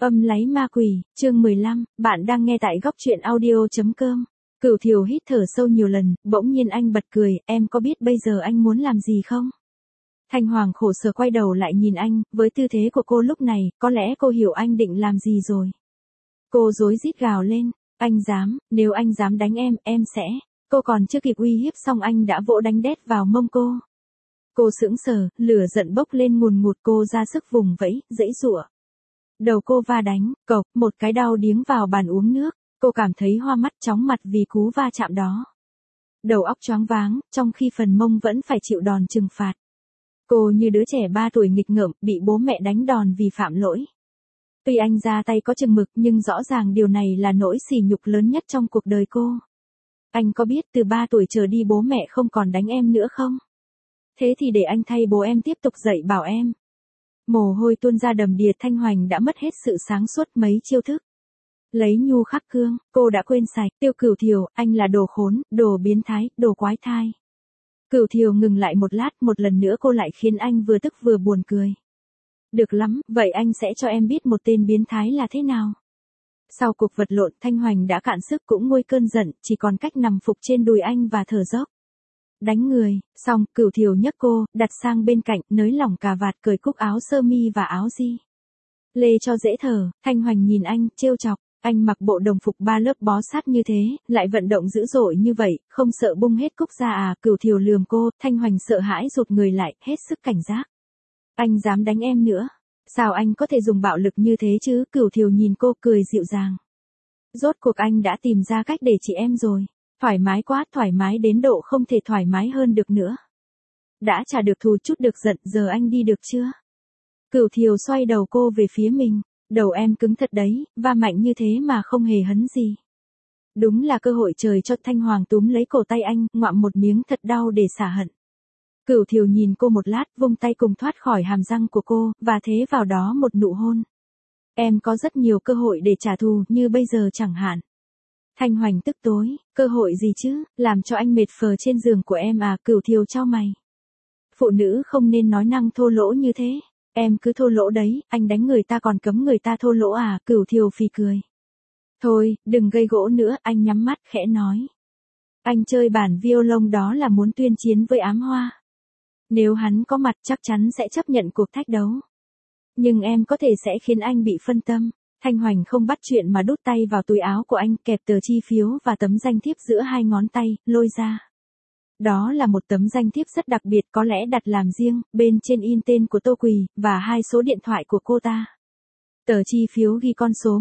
Âm láy ma quỷ, chương 15, bạn đang nghe tại góc truyện audio.com. Cửu Thiều hít thở sâu nhiều lần, bỗng nhiên anh bật cười, em có biết bây giờ anh muốn làm gì không? Thanh Hoàng khổ sở quay đầu lại nhìn anh, với tư thế của cô lúc này, có lẽ cô hiểu anh định làm gì rồi. Cô rối rít gào lên, anh dám, nếu anh dám đánh em sẽ. Cô còn chưa kịp uy hiếp xong anh đã vỗ đánh đét vào mông cô. Cô sững sờ, lửa giận bốc lên ngùn ngụt, cô ra sức vùng vẫy, giãy giụa. Đầu cô va đánh, cộc, một cái đau điếng vào bàn uống nước, cô cảm thấy hoa mắt chóng mặt vì cú va chạm đó. Đầu óc choáng váng, trong khi phần mông vẫn phải chịu đòn trừng phạt. Cô như đứa trẻ 3 tuổi nghịch ngợm, bị bố mẹ đánh đòn vì phạm lỗi. Tuy anh ra tay có chừng mực nhưng rõ ràng điều này là nỗi sỉ nhục lớn nhất trong cuộc đời cô. Anh có biết từ 3 tuổi trở đi bố mẹ không còn đánh em nữa không? Thế thì để anh thay bố em tiếp tục dạy bảo em. Mồ hôi tuôn ra đầm đìa, Thanh Hoành đã mất hết sự sáng suốt mấy chiêu thức. Lấy nhu khắc cương, cô đã quên sạch, Tiêu Cửu Thiều, anh là đồ khốn, đồ biến thái, đồ quái thai. Cửu Thiều ngừng lại một lát, một lần nữa cô lại khiến anh vừa tức vừa buồn cười. Được lắm, vậy anh sẽ cho em biết một tên biến thái là thế nào. Sau cuộc vật lộn, Thanh Hoành đã cạn sức cũng nguôi cơn giận, chỉ còn cách nằm phục trên đùi anh và thở dốc. Đánh người, xong, Cửu Thiều nhấc cô, đặt sang bên cạnh, nới lỏng cà vạt, cởi cúc áo sơ mi và áo di lê cho dễ thở. Thanh Hoành nhìn anh, trêu chọc, anh mặc bộ đồng phục 3 lớp bó sát như thế, lại vận động dữ dội như vậy, không sợ bung hết cúc ra à? Cửu Thiều lườm cô, Thanh Hoành sợ hãi rụt người lại, hết sức cảnh giác. Anh dám đánh em nữa? Sao anh có thể dùng bạo lực như thế chứ? Cửu Thiều nhìn cô cười dịu dàng. Rốt cuộc anh đã tìm ra cách để trị em rồi. Thoải mái quá, thoải mái đến độ không thể thoải mái hơn được nữa. Đã trả được thù chút được giận, giờ anh đi được chưa? Cửu Thiều xoay đầu cô về phía mình. Đầu em cứng thật đấy, va mạnh như thế mà không hề hấn gì. Đúng là cơ hội trời cho. Thanh Hoàng túm lấy cổ tay anh, ngoạm một miếng thật đau để xả hận. Cửu Thiều nhìn cô một lát, vung tay cùng thoát khỏi hàm răng của cô, và thế vào đó một nụ hôn. Em có rất nhiều cơ hội để trả thù, như bây giờ chẳng hạn. Thanh Hoành tức tối, cơ hội gì chứ, làm cho anh mệt phờ trên giường của em à? Cửu Thiều chau mày. Phụ nữ không nên nói năng thô lỗ như thế, em cứ thô lỗ đấy, anh đánh người ta còn cấm người ta thô lỗ à? Cửu Thiều phì cười. Thôi, đừng gây gỗ nữa, anh nhắm mắt khẽ nói. Anh chơi bản violon đó là muốn tuyên chiến với ám hoa. Nếu hắn có mặt chắc chắn sẽ chấp nhận cuộc thách đấu. Nhưng em có thể sẽ khiến anh bị phân tâm. Thanh Hoành không bắt chuyện mà đút tay vào túi áo của anh, kẹp tờ chi phiếu và tấm danh thiếp giữa hai ngón tay, lôi ra. Đó là một tấm danh thiếp rất đặc biệt, có lẽ đặt làm riêng, bên trên in tên của Tô Quỳ, và 2 số điện thoại của cô ta. Tờ chi phiếu ghi con số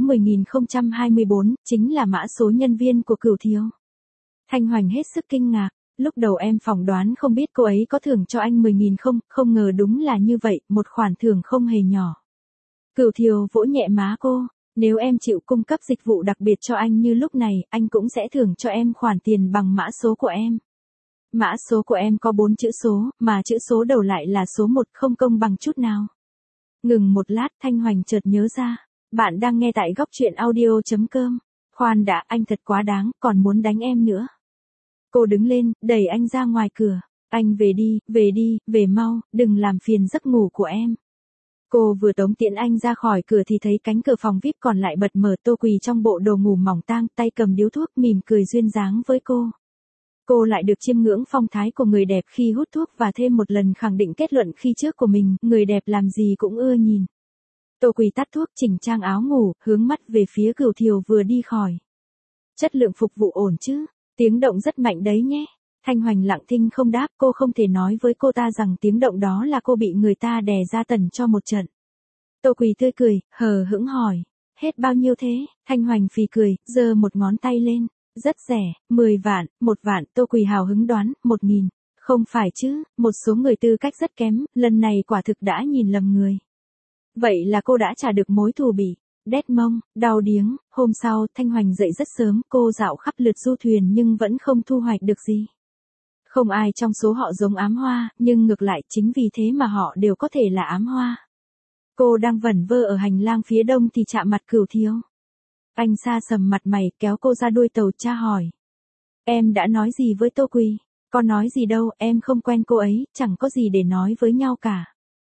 10.024, chính là mã số nhân viên của Cửu Thiều. Thanh Hoành hết sức kinh ngạc, lúc đầu em phỏng đoán không biết cô ấy có thưởng cho anh 10.000 không ngờ đúng là như vậy, một khoản thưởng không hề nhỏ. Cửu Thiều vỗ nhẹ má cô, nếu em chịu cung cấp dịch vụ đặc biệt cho anh như lúc này, anh cũng sẽ thưởng cho em khoản tiền bằng mã số của em. Mã số của em có 4 chữ số, mà chữ số đầu lại là số 1, không công bằng chút nào. Ngừng một lát, Thanh Hoành chợt nhớ ra, bạn đang nghe tại góc truyện audio.com. Khoan đã, anh thật quá đáng, còn muốn đánh em nữa. Cô đứng lên, đẩy anh ra ngoài cửa. Anh về đi, về mau, đừng làm phiền giấc ngủ của em. Cô vừa tống tiễn anh ra khỏi cửa thì thấy cánh cửa phòng VIP còn lại bật mở. Tô Quỳ trong bộ đồ ngủ mỏng tang, tay cầm điếu thuốc, mỉm cười duyên dáng với cô. Cô lại được chiêm ngưỡng phong thái của người đẹp khi hút thuốc và thêm một lần khẳng định kết luận khi trước của mình, người đẹp làm gì cũng ưa nhìn. Tô Quỳ tắt thuốc, chỉnh trang áo ngủ, hướng mắt về phía Cửu Thiều vừa đi khỏi. Chất lượng phục vụ ổn chứ? Tiếng động rất mạnh đấy nhé. Thanh Hoành lặng thinh không đáp, cô không thể nói với cô ta rằng tiếng động đó là cô bị người ta đè ra tần cho một trận. Tô Quỳ tươi cười, hờ hững hỏi, hết bao nhiêu thế? Thanh Hoành phì cười, giơ một ngón tay lên, rất rẻ, 10 vạn, 1 vạn. Tô Quỳ hào hứng đoán, 1.000, không phải chứ? Một số người tư cách rất kém, lần này quả thực đã nhìn lầm người. Vậy là cô đã trả được mối thù bị đét mông, đau điếng. Hôm sau, Thanh Hoành dậy rất sớm, cô dạo khắp lượt du thuyền nhưng vẫn không thu hoạch được gì. Không ai trong số họ giống ám hoa, nhưng ngược lại chính vì thế mà họ đều có thể là ám hoa. Cô đang vẩn vơ ở hành lang phía đông thì chạm mặt Cửu Thiều. Anh sa sầm mặt mày, kéo cô ra đuôi tàu, tra hỏi. Em đã nói gì với Tô Quỳ? Có nói gì đâu, em không quen cô ấy, chẳng có gì để nói với nhau cả.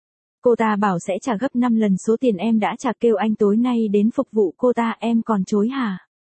Cô ta bảo sẽ trả gấp 5 lần số tiền em đã trả, kêu anh tối nay đến phục vụ cô ta, em còn chối hả?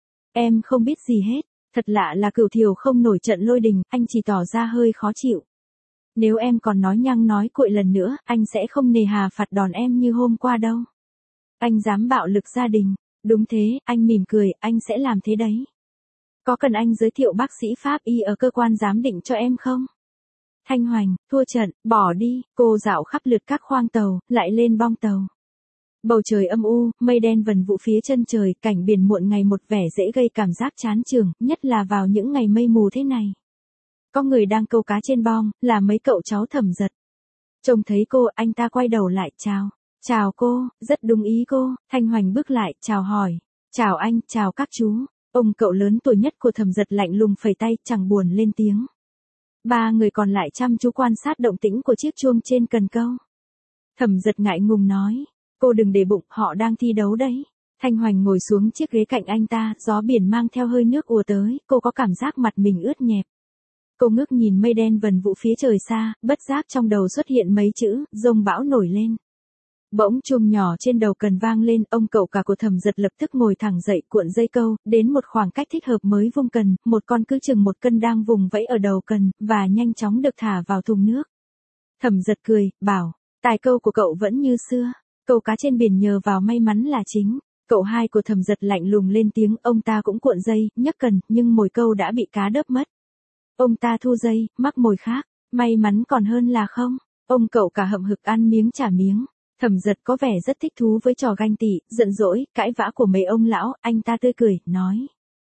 Em không biết gì hết. Thật lạ là Cửu Thiều không nổi trận lôi đình, anh chỉ tỏ ra hơi khó chịu. Nếu em còn nói nhăng nói cuội lần nữa, anh sẽ không nề hà phạt đòn em như hôm qua đâu. Anh dám bạo lực gia đình. Đúng thế, anh mỉm cười, anh sẽ làm thế đấy. Có cần anh giới thiệu bác sĩ pháp y ở cơ quan giám định cho em không? Thanh Hoành, thua trận, bỏ đi, cô dạo khắp lượt các khoang tàu, lại lên bong tàu. Bầu trời âm u, mây đen vần vụ phía chân trời, cảnh biển muộn ngày một vẻ dễ gây cảm giác chán chường, nhất là vào những ngày mây mù thế này. Có người đang câu cá trên bong, là mấy cậu cháu Thẩm Giật. Trông thấy cô, anh ta quay đầu lại, chào. Chào cô, rất đúng ý cô. Thanh Hoành bước lại, chào hỏi. Chào anh, chào các chú. Ông cậu lớn tuổi nhất của Thẩm Giật lạnh lùng phẩy tay, chẳng buồn lên tiếng. Ba người còn lại chăm chú quan sát động tĩnh của chiếc chuông trên cần câu. Thẩm Giật ngại ngùng nói, cô đừng để bụng, họ đang thi đấu đấy. Thanh Hoành ngồi xuống chiếc ghế cạnh anh ta, gió biển mang theo hơi nước ùa tới, cô có cảm giác mặt mình ướt nhẹp. Cô ngước nhìn mây đen vần vụ phía trời xa, bất giác trong đầu xuất hiện mấy chữ, dông bão nổi lên. Bỗng chùm nhỏ trên đầu cần vang lên, ông cậu cả của Thẩm Giật lập tức ngồi thẳng dậy, cuộn dây câu, đến một khoảng cách thích hợp mới vung cần, một con cứ chừng 1 cân đang vùng vẫy ở đầu cần, và nhanh chóng được thả vào thùng nước. Thẩm Giật cười, bảo, tài câu của cậu vẫn như xưa, câu cá trên biển nhờ vào may mắn là chính. Cậu hai của Thẩm Giật lạnh lùng lên tiếng, ông ta cũng cuộn dây, nhấc cần, nhưng mồi câu đã bị cá đớp mất. Ông ta thu dây, mắc mồi khác, may mắn còn hơn là không. Ông cậu cả hậm hực ăn miếng trả miếng. Thẩm Giật có vẻ rất thích thú với trò ganh tị, giận dỗi, cãi vã của mấy ông lão, anh ta tươi cười, nói.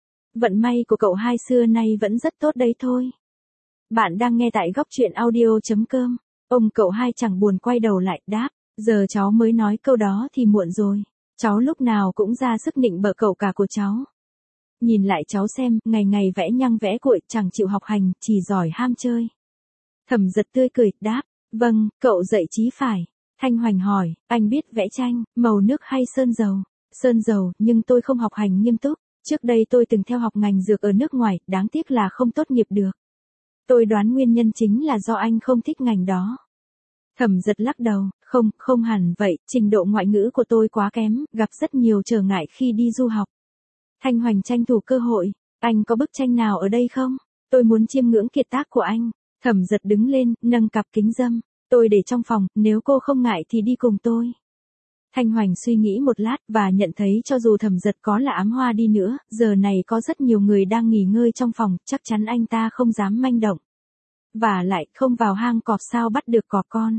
Vận may của cậu hai xưa nay vẫn rất tốt đấy thôi. Bạn đang nghe tại góc truyện audio.com. Ông cậu hai chẳng buồn quay đầu lại, đáp, giờ cháu mới nói câu đó thì muộn rồi. Cháu lúc nào cũng ra sức nịnh bợ cậu cả của cháu. Nhìn lại cháu xem, ngày ngày vẽ nhăng vẽ cuội, chẳng chịu học hành, chỉ giỏi ham chơi. Thẩm Giật tươi cười, đáp, vâng, cậu dạy chí phải. Thanh Hoành hỏi, anh biết vẽ tranh, màu nước hay sơn dầu? Sơn dầu, nhưng tôi không học hành nghiêm túc. Trước đây tôi từng theo học ngành dược ở nước ngoài, đáng tiếc là không tốt nghiệp được. Tôi đoán nguyên nhân chính là do anh không thích ngành đó. Thẩm Giật lắc đầu, không hẳn vậy, trình độ ngoại ngữ của tôi quá kém, gặp rất nhiều trở ngại khi đi du học. Thanh Hoành tranh thủ cơ hội, anh có bức tranh nào ở đây không? Tôi muốn chiêm ngưỡng kiệt tác của anh. Thẩm Giật đứng lên, nâng cặp kính râm. Tôi để trong phòng, nếu cô không ngại thì đi cùng tôi. Thanh Hoành suy nghĩ một lát và nhận thấy cho dù Thẩm Giật có là ám hoa đi nữa, giờ này có rất nhiều người đang nghỉ ngơi trong phòng, chắc chắn anh ta không dám manh động. Và lại không vào hang cọp sao bắt được cọp con.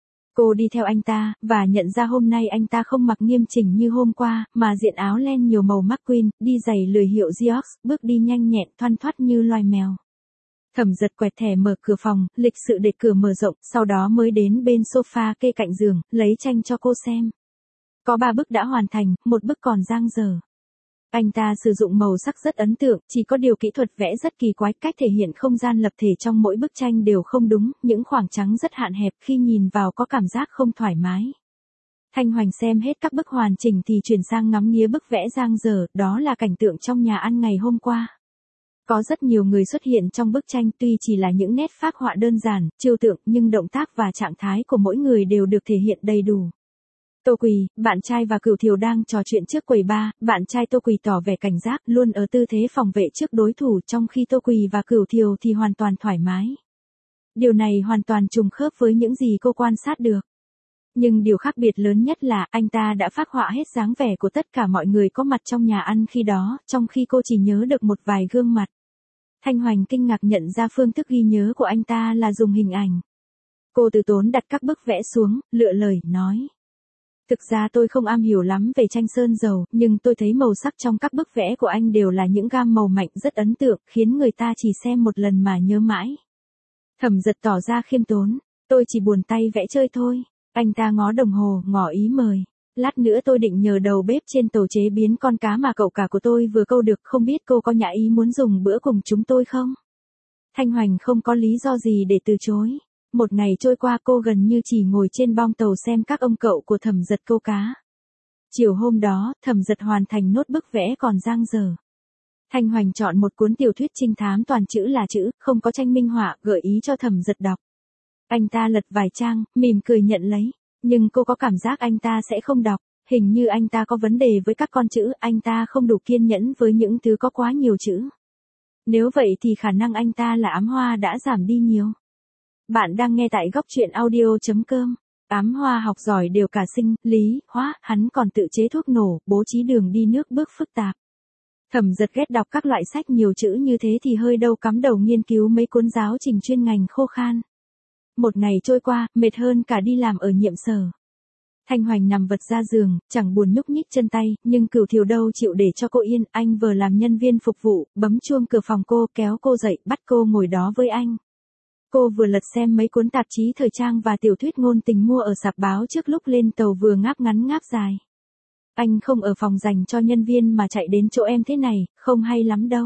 Cô đi theo anh ta, và nhận ra hôm nay anh ta không mặc nghiêm chỉnh như hôm qua, mà diện áo len nhiều màu McQueen, đi giày lười hiệu Geox, bước đi nhanh nhẹn thoăn thoắt như loài mèo. Thẩm Giật quẹt thẻ mở cửa phòng, lịch sự để cửa mở rộng, sau đó mới đến bên sofa kê cạnh giường, lấy tranh cho cô xem. Có 3 bức đã hoàn thành, 1 bức còn dang dở. Anh ta sử dụng màu sắc rất ấn tượng, chỉ có điều kỹ thuật vẽ rất kỳ quái, cách thể hiện không gian lập thể trong mỗi bức tranh đều không đúng, những khoảng trắng rất hạn hẹp, khi nhìn vào có cảm giác không thoải mái. Thanh Hoành xem hết các bức hoàn chỉnh thì chuyển sang ngắm nghía bức vẽ dang dở, đó là cảnh tượng trong nhà ăn ngày hôm qua. Có rất nhiều người xuất hiện trong bức tranh, tuy chỉ là những nét phác họa đơn giản, trừu tượng, nhưng động tác và trạng thái của mỗi người đều được thể hiện đầy đủ. Tô Quỳ, bạn trai và Cửu Thiều đang trò chuyện trước quầy bar, bạn trai Tô Quỳ tỏ vẻ cảnh giác, luôn ở tư thế phòng vệ trước đối thủ, trong khi Tô Quỳ và Cửu Thiều thì hoàn toàn thoải mái. Điều này hoàn toàn trùng khớp với những gì cô quan sát được. Nhưng điều khác biệt lớn nhất là, anh ta đã phác họa hết dáng vẻ của tất cả mọi người có mặt trong nhà ăn khi đó, trong khi cô chỉ nhớ được một vài gương mặt. Thanh Hoành kinh ngạc nhận ra phương thức ghi nhớ của anh ta là dùng hình ảnh. Cô từ tốn đặt các bức vẽ xuống, lựa lời, nói. Thực ra tôi không am hiểu lắm về tranh sơn dầu, nhưng tôi thấy màu sắc trong các bức vẽ của anh đều là những gam màu mạnh rất ấn tượng, khiến người ta chỉ xem một lần mà nhớ mãi. Thẩm Giật tỏ ra khiêm tốn, tôi chỉ buồn tay vẽ chơi thôi. Anh ta ngó đồng hồ, ngỏ ý mời. Lát nữa tôi định nhờ đầu bếp trên tàu chế biến con cá mà cậu cả của tôi vừa câu được, không biết cô có nhã ý muốn dùng bữa cùng chúng tôi không? Thanh Hoành không có lý do gì để từ chối. Một ngày trôi qua cô gần như chỉ ngồi trên bong tàu xem các ông cậu của Thẩm Giật câu cá. Chiều hôm đó, Thẩm Giật hoàn thành nốt bức vẽ còn dang dở. Thanh Hoành chọn một cuốn tiểu thuyết trinh thám toàn chữ là chữ, không có tranh minh họa, gợi ý cho Thẩm Giật đọc. Anh ta lật vài trang, mỉm cười nhận lấy. Nhưng cô có cảm giác anh ta sẽ không đọc, hình như anh ta có vấn đề với các con chữ, anh ta không đủ kiên nhẫn với những thứ có quá nhiều chữ. Nếu vậy thì khả năng anh ta là ám hoa đã giảm đi nhiều. Bạn đang nghe tại góc truyện audio.com. Ám hoa học giỏi đều cả sinh, lý, hóa, hắn còn tự chế thuốc nổ, bố trí đường đi nước bước phức tạp. Thẩm Giật ghét đọc các loại sách nhiều chữ như thế thì hơi đâu cắm đầu nghiên cứu mấy cuốn giáo trình chuyên ngành khô khan. Một ngày trôi qua, mệt hơn cả đi làm ở nhiệm sở. Thanh Hoành nằm vật ra giường, chẳng buồn nhúc nhích chân tay, nhưng Cửu Thiều đâu chịu để cho cô yên, anh vừa làm nhân viên phục vụ, bấm chuông cửa phòng cô, kéo cô dậy, bắt cô ngồi đó với anh. Cô vừa lật xem mấy cuốn tạp chí thời trang và tiểu thuyết ngôn tình mua ở sạp báo trước lúc lên tàu vừa ngáp ngắn ngáp dài. Anh không ở phòng dành cho nhân viên mà chạy đến chỗ em thế này, không hay lắm đâu.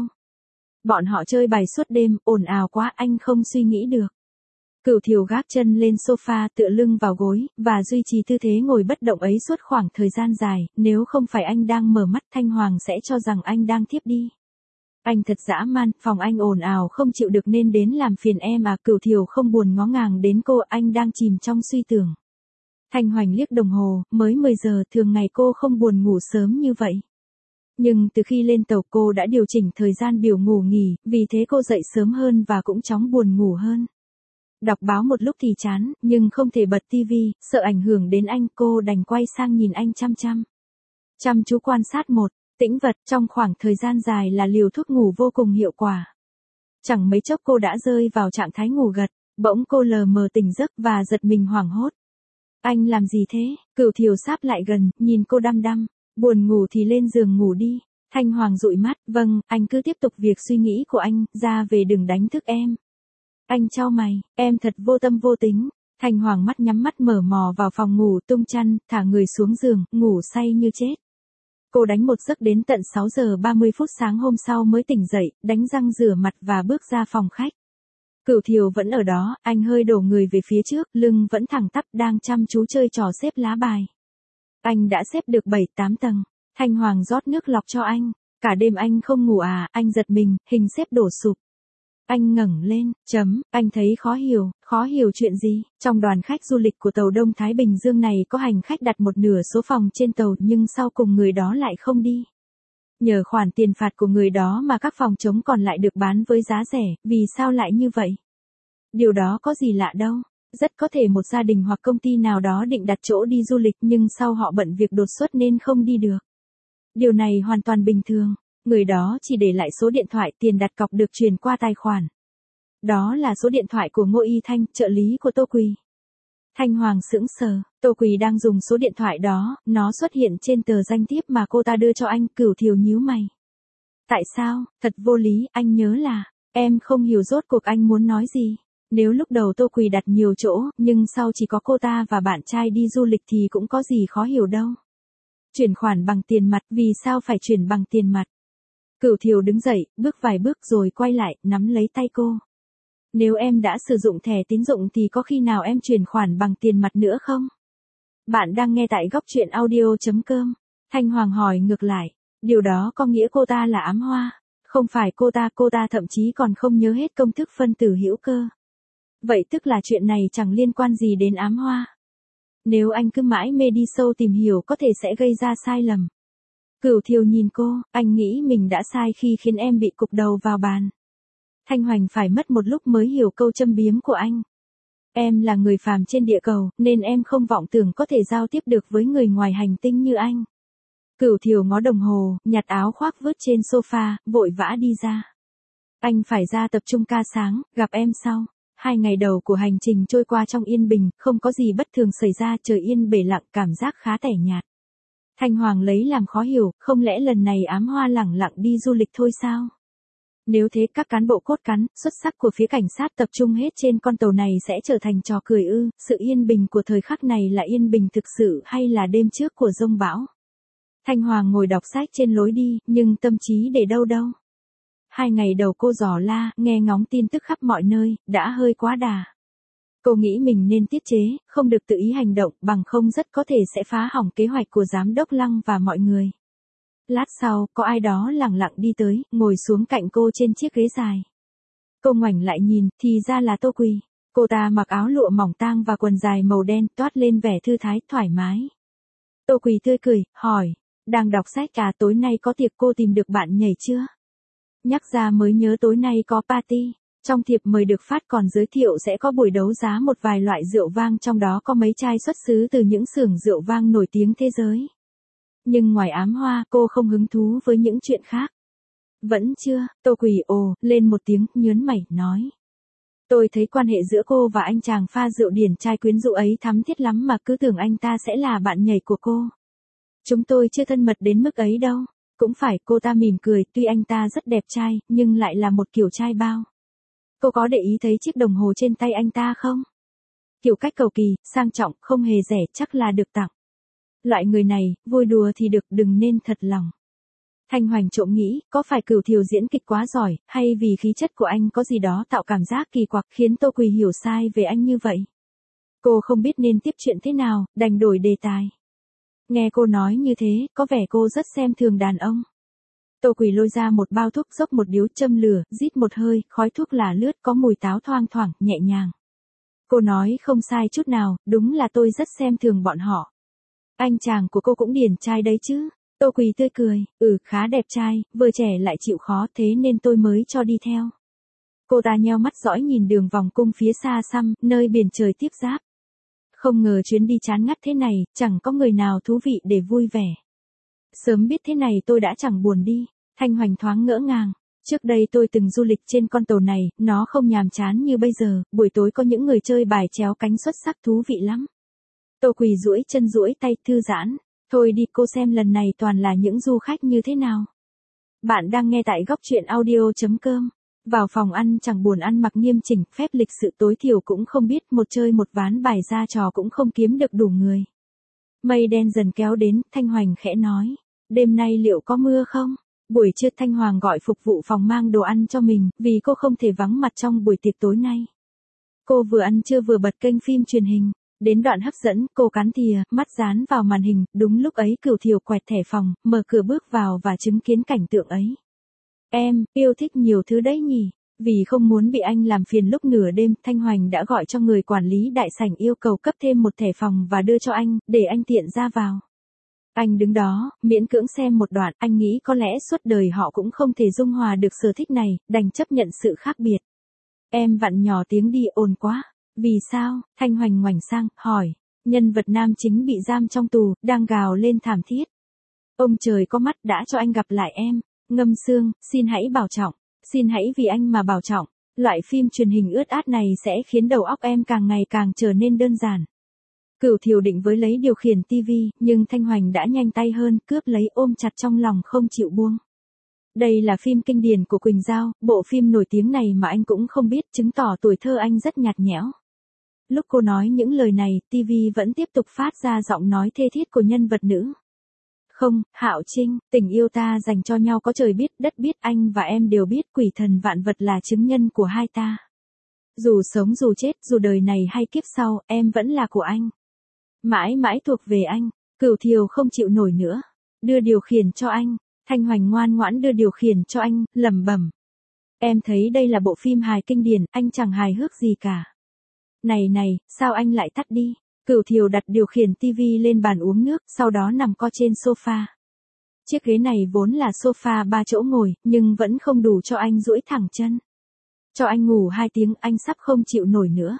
Bọn họ chơi bài suốt đêm, ồn ào quá anh không suy nghĩ được. Cửu Thiều gác chân lên sofa tựa lưng vào gối, và duy trì tư thế ngồi bất động ấy suốt khoảng thời gian dài, nếu không phải anh đang mở mắt Thanh Hoàng sẽ cho rằng anh đang thiếp đi. Anh thật dã man, phòng anh ồn ào không chịu được nên đến làm phiền em à. Cửu Thiều không buồn ngó ngàng đến cô, anh đang chìm trong suy tưởng. Thanh Hoành liếc đồng hồ, mới 10 giờ, thường ngày cô không buồn ngủ sớm như vậy. Nhưng từ khi lên tàu cô đã điều chỉnh thời gian biểu ngủ nghỉ, vì thế cô dậy sớm hơn và cũng chóng buồn ngủ hơn. Đọc báo một lúc thì chán, nhưng không thể bật tivi, sợ ảnh hưởng đến anh, cô đành quay sang nhìn anh chăm chăm. Chăm chú quan sát một tĩnh vật trong khoảng thời gian dài là liều thuốc ngủ vô cùng hiệu quả. Chẳng mấy chốc cô đã rơi vào trạng thái ngủ gật, bỗng cô lờ mờ tỉnh giấc và giật mình hoảng hốt. Anh làm gì thế? Cửu Thiều sáp lại gần, nhìn cô đăm đăm. Buồn ngủ thì lên giường ngủ đi. Thanh Hoàng dụi mắt, vâng, anh cứ tiếp tục việc suy nghĩ của anh, ra về đừng đánh thức em. Anh chau mày, em thật vô tâm vô tính. Thanh Hoàng mắt nhắm mắt mở mò vào phòng ngủ, tung chăn, thả người xuống giường, ngủ say như chết. Cô đánh một giấc đến tận 6 giờ 30 phút sáng hôm sau mới tỉnh dậy, đánh răng rửa mặt và bước ra phòng khách. Cửu Thiều vẫn ở đó, anh hơi đổ người về phía trước, lưng vẫn thẳng tắp đang chăm chú chơi trò xếp lá bài. Anh đã xếp được 7-8 tầng. Thanh Hoàng rót nước lọc cho anh. Cả đêm anh không ngủ à? Anh giật mình, hình xếp đổ sụp. Anh ngẩng lên, anh thấy khó hiểu chuyện gì? Trong đoàn khách du lịch của tàu Đông Thái Bình Dương này có hành khách đặt một nửa số phòng trên tàu nhưng sau cùng người đó lại không đi. Nhờ khoản tiền phạt của người đó mà các phòng trống còn lại được bán với giá rẻ, vì sao lại như vậy? Điều đó có gì lạ đâu. Rất có thể một gia đình hoặc công ty nào đó định đặt chỗ đi du lịch nhưng sau họ bận việc đột xuất nên không đi được. Điều này hoàn toàn bình thường. Người đó chỉ để lại số điện thoại, tiền đặt cọc được chuyển qua tài khoản. Đó là số điện thoại của Ngô Y Thanh, trợ lý của Tô Quỳ. Thanh Hoàng sững sờ, Tô Quỳ đang dùng số điện thoại đó, nó xuất hiện trên tờ danh thiếp mà cô ta đưa cho anh. Cửu Thiều nhíu mày. Tại sao? Thật vô lý, anh nhớ là, em không hiểu rốt cuộc anh muốn nói gì. Nếu lúc đầu Tô Quỳ đặt nhiều chỗ, nhưng sau chỉ có cô ta và bạn trai đi du lịch thì cũng có gì khó hiểu đâu. Chuyển khoản bằng tiền mặt, vì sao phải chuyển bằng tiền mặt? Cửu Thiều đứng dậy, bước vài bước rồi quay lại, nắm lấy tay cô. Nếu em đã sử dụng thẻ tín dụng thì có khi nào em chuyển khoản bằng tiền mặt nữa không? Bạn đang nghe tại góc truyện audio.com. Thanh Hoàng hỏi ngược lại, điều đó có nghĩa cô ta là ám hoa? Không phải cô ta thậm chí còn không nhớ hết công thức phân tử hữu cơ. Vậy tức là chuyện này chẳng liên quan gì đến ám hoa. Nếu anh cứ mãi mê đi sâu tìm hiểu có thể sẽ gây ra sai lầm. Cửu Thiều nhìn cô, anh nghĩ mình đã sai khi khiến em bị cục đầu vào bàn. Thanh Hoành phải mất một lúc mới hiểu câu châm biếm của anh. Em là người phàm trên địa cầu, nên em không vọng tưởng có thể giao tiếp được với người ngoài hành tinh như anh. Cửu Thiều ngó đồng hồ, nhặt áo khoác vứt trên sofa, vội vã đi ra. Anh phải ra tập trung ca sáng, gặp em sau. 2 ngày đầu của hành trình trôi qua trong yên bình, không có gì bất thường xảy ra, trời yên bể lặng, cảm giác khá tẻ nhạt. Thanh Hoàng lấy làm khó hiểu, không lẽ lần này ám hoa lẳng lặng đi du lịch thôi sao? Nếu thế các cán bộ cốt cán, xuất sắc của phía cảnh sát tập trung hết trên con tàu này sẽ trở thành trò cười ư? Sự yên bình của thời khắc này là yên bình thực sự hay là đêm trước của giông bão? Thanh Hoàng ngồi đọc sách trên lối đi, nhưng tâm trí để đâu? 2 ngày đầu cô dò la, nghe ngóng tin tức khắp mọi nơi, đã hơi quá đà. Cô nghĩ mình nên tiết chế, không được tự ý hành động, bằng không rất có thể sẽ phá hỏng kế hoạch của giám đốc Lăng và mọi người. Lát sau, có ai đó lẳng lặng đi tới, ngồi xuống cạnh cô trên chiếc ghế dài. Cô ngoảnh lại nhìn, thì ra là Tô Quỳ. Cô ta mặc áo lụa mỏng tang và quần dài màu đen, toát lên vẻ thư thái, thoải mái. Tô Quỳ tươi cười, hỏi, đang đọc sách à, tối nay có tiệc, cô tìm được bạn nhảy chưa? Nhắc ra mới nhớ tối nay có party. Trong thiệp mời được phát còn giới thiệu sẽ có buổi đấu giá một vài loại rượu vang, trong đó có mấy chai xuất xứ từ những xưởng rượu vang nổi tiếng thế giới. Nhưng ngoài ám hoa, cô không hứng thú với những chuyện khác. Vẫn chưa, Tô Quỳ ồ lên một tiếng, nhớn mày, nói. Tôi thấy quan hệ giữa cô và anh chàng pha rượu điển trai quyến rũ ấy thắm thiết lắm mà cứ tưởng anh ta sẽ là bạn nhảy của cô. Chúng tôi chưa thân mật đến mức ấy đâu. Cũng phải, cô ta mỉm cười, tuy anh ta rất đẹp trai, nhưng lại là một kiểu trai bao. Cô có để ý thấy chiếc đồng hồ trên tay anh ta không? Kiểu cách cầu kỳ, sang trọng, không hề rẻ, chắc là được tặng. Loại người này, vui đùa thì được, đừng nên thật lòng. Thanh Hoành trộm nghĩ, có phải Cửu Thiều diễn kịch quá giỏi, hay vì khí chất của anh có gì đó tạo cảm giác kỳ quặc khiến Tô Quỳ hiểu sai về anh như vậy. Cô không biết nên tiếp chuyện thế nào, đành đổi đề tài. Nghe cô nói như thế, có vẻ cô rất xem thường đàn ông. Tô Quỳ lôi ra một bao thuốc, dốc một điếu, châm lửa, rít một hơi, khói thuốc là lướt, có mùi táo thoang thoảng, nhẹ nhàng. Cô nói không sai chút nào, đúng là tôi rất xem thường bọn họ. Anh chàng của cô cũng điển trai đấy chứ. Tô Quỳ tươi cười, khá đẹp trai, vừa trẻ lại chịu khó, thế nên tôi mới cho đi theo. Cô ta nheo mắt dõi nhìn đường vòng cung phía xa xăm, nơi biển trời tiếp giáp. Không ngờ chuyến đi chán ngắt thế này, chẳng có người nào thú vị để vui vẻ. Sớm biết thế này tôi đã chẳng buồn đi. Thanh Hoành thoáng ngỡ ngàng. Trước đây tôi từng du lịch trên con tàu này, nó không nhàm chán như bây giờ, buổi tối có những người chơi bài chéo cánh xuất sắc thú vị lắm. Tô Quỳ duỗi chân duỗi tay thư giãn. Thôi đi, cô xem lần này toàn là những du khách như thế nào. Bạn đang nghe tại góc truyện audio.com. Vào phòng ăn chẳng buồn ăn mặc nghiêm chỉnh, phép lịch sự tối thiểu cũng không biết, một chơi một ván bài ra trò cũng không kiếm được đủ người. Mây đen dần kéo đến, Thanh Hoành khẽ nói. Đêm nay liệu có mưa không? Buổi trưa Thanh Hoàng gọi phục vụ phòng mang đồ ăn cho mình, vì cô không thể vắng mặt trong buổi tiệc tối nay. Cô vừa ăn trưa vừa bật kênh phim truyền hình. Đến đoạn hấp dẫn, cô cắn thìa, mắt dán vào màn hình, đúng lúc ấy Cửu Thiều quẹt thẻ phòng, mở cửa bước vào và chứng kiến cảnh tượng ấy. Em, yêu thích nhiều thứ đấy nhỉ? Vì không muốn bị anh làm phiền lúc nửa đêm, Thanh Hoành đã gọi cho người quản lý đại sảnh yêu cầu cấp thêm một thẻ phòng và đưa cho anh, để anh tiện ra vào. Anh đứng đó, miễn cưỡng xem một đoạn, anh nghĩ có lẽ suốt đời họ cũng không thể dung hòa được sở thích này, đành chấp nhận sự khác biệt. Em vặn nhỏ tiếng đi, ồn quá. Vì sao? Thanh Hoành ngoảnh sang, hỏi. Nhân vật nam chính bị giam trong tù, đang gào lên thảm thiết. Ông trời có mắt, đã cho anh gặp lại em. Ngâm Sương, xin hãy bảo trọng. Xin hãy vì anh mà bảo trọng. Loại phim truyền hình ướt át này sẽ khiến đầu óc em càng ngày càng trở nên đơn giản. Cửu Thiều định với lấy điều khiển tivi, nhưng Thanh Hoành đã nhanh tay hơn, cướp lấy ôm chặt trong lòng không chịu buông. Đây là phim kinh điển của Quỳnh Giao, bộ phim nổi tiếng này mà anh cũng không biết, chứng tỏ tuổi thơ anh rất nhạt nhẽo. Lúc cô nói những lời này, TV vẫn tiếp tục phát ra giọng nói thê thiết của nhân vật nữ. Không, Hạo Trinh, tình yêu ta dành cho nhau có trời biết, đất biết, anh và em đều biết, quỷ thần vạn vật là chứng nhân của hai ta. Dù sống dù chết, dù đời này hay kiếp sau, em vẫn là của anh. Mãi mãi thuộc về anh. Cửu Thiều không chịu nổi nữa. Đưa điều khiển cho anh. Thanh Hoành ngoan ngoãn đưa điều khiển cho anh, lẩm bẩm. Em thấy đây là bộ phim hài kinh điển, anh chẳng hài hước gì cả. Này, sao anh lại tắt đi? Cửu Thiều đặt điều khiển tivi lên bàn uống nước, sau đó nằm co trên sofa. Chiếc ghế này vốn là sofa 3 chỗ ngồi, nhưng vẫn không đủ cho anh duỗi thẳng chân. Cho anh ngủ 2 tiếng, anh sắp không chịu nổi nữa.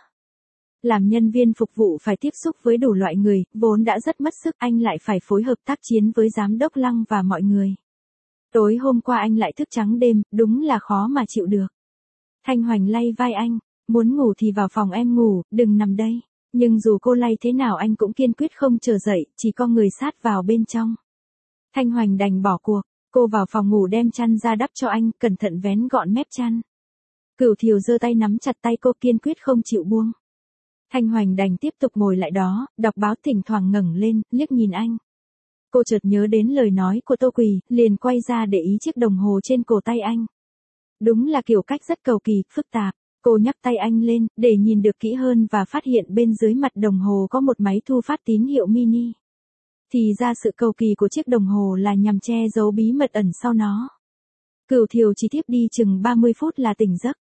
Làm nhân viên phục vụ phải tiếp xúc với đủ loại người, vốn đã rất mất sức, anh lại phải phối hợp tác chiến với giám đốc Lăng và mọi người. Tối hôm qua anh lại thức trắng đêm, đúng là khó mà chịu được. Thanh Hoành lay vai anh, muốn ngủ thì vào phòng em ngủ, đừng nằm đây. Nhưng dù cô lay thế nào anh cũng kiên quyết không trở dậy, chỉ có người sát vào bên trong. Thanh Hoành đành bỏ cuộc, cô vào phòng ngủ đem chăn ra đắp cho anh, cẩn thận vén gọn mép chăn. Cửu Thiều giơ tay nắm chặt tay cô, kiên quyết không chịu buông. Thanh Hoành đành tiếp tục ngồi lại đó, đọc báo, thỉnh thoảng ngẩng lên, liếc nhìn anh. Cô chợt nhớ đến lời nói của Tô Quỳ, liền quay ra để ý chiếc đồng hồ trên cổ tay anh. Đúng là kiểu cách rất cầu kỳ, phức tạp. Cô nhấc tay anh lên, để nhìn được kỹ hơn và phát hiện bên dưới mặt đồng hồ có một máy thu phát tín hiệu mini. Thì ra sự cầu kỳ của chiếc đồng hồ là nhằm che giấu bí mật ẩn sau nó. Cửu Thiều chỉ thiếp đi chừng 30 phút là tỉnh giấc.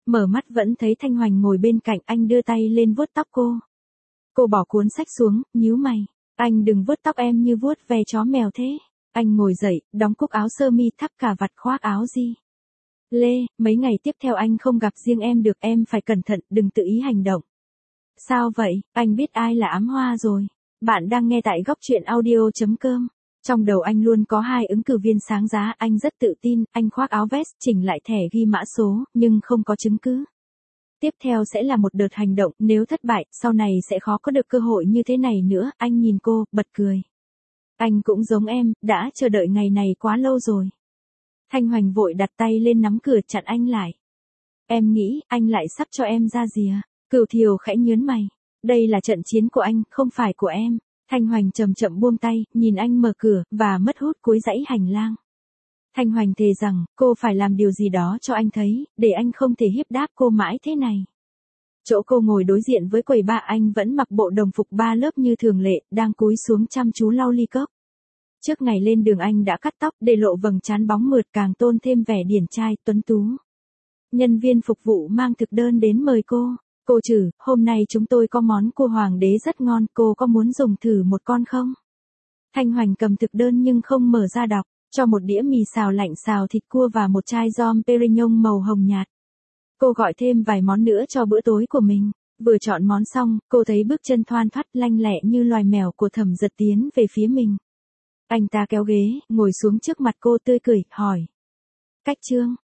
Mở mắt vẫn thấy Thanh Hoành ngồi bên cạnh, anh đưa tay lên vuốt tóc cô. Cô bỏ cuốn sách xuống, nhíu mày. Anh đừng vuốt tóc em như vuốt ve chó mèo thế. Anh ngồi dậy, đóng cúc áo sơ mi, thắt cà vạt, khoác áo gì. Lê, mấy ngày tiếp theo anh không gặp riêng em được, em phải cẩn thận, đừng tự ý hành động. Sao vậy, anh biết ai là ám hoa rồi. Bạn đang nghe tại góc truyện audio.com. Trong đầu anh luôn có hai ứng cử viên sáng giá, anh rất tự tin, anh khoác áo vest, chỉnh lại thẻ ghi mã số, nhưng không có chứng cứ. Tiếp theo sẽ là một đợt hành động, nếu thất bại, sau này sẽ khó có được cơ hội như thế này nữa, anh nhìn cô, bật cười. Anh cũng giống em, đã chờ đợi ngày này quá lâu rồi. Thanh Hoành vội đặt tay lên nắm cửa chặn anh lại. Em nghĩ, anh lại sắp cho em ra gì à? Cửu Thiều khẽ nhớn mày. Đây là trận chiến của anh, không phải của em. Thanh Hoành chậm chậm buông tay, nhìn anh mở cửa, và mất hút cuối dãy hành lang. Thanh Hoành thề rằng, cô phải làm điều gì đó cho anh thấy, để anh không thể hiếp đáp cô mãi thế này. Chỗ cô ngồi đối diện với quầy ba, anh vẫn mặc bộ đồng phục 3 lớp như thường lệ, đang cúi xuống chăm chú lau ly cốc. Trước ngày lên đường anh đã cắt tóc để lộ vầng trán bóng mượt, càng tôn thêm vẻ điển trai, tuấn tú. Nhân viên phục vụ mang thực đơn đến mời cô. Cô Trử, hôm nay chúng tôi có món cua hoàng đế rất ngon, cô có muốn dùng thử một con không? Thanh Hoành cầm thực đơn nhưng không mở ra đọc, cho một đĩa mì xào lạnh xào thịt cua và một chai Dom Perignon màu hồng nhạt. Cô gọi thêm vài món nữa cho bữa tối của mình. Vừa chọn món xong, cô thấy bước chân thoăn thoắt lanh lẹ như loài mèo của Thẩm Giật tiến về phía mình. Anh ta kéo ghế, ngồi xuống trước mặt cô tươi cười, hỏi. Cách Trương,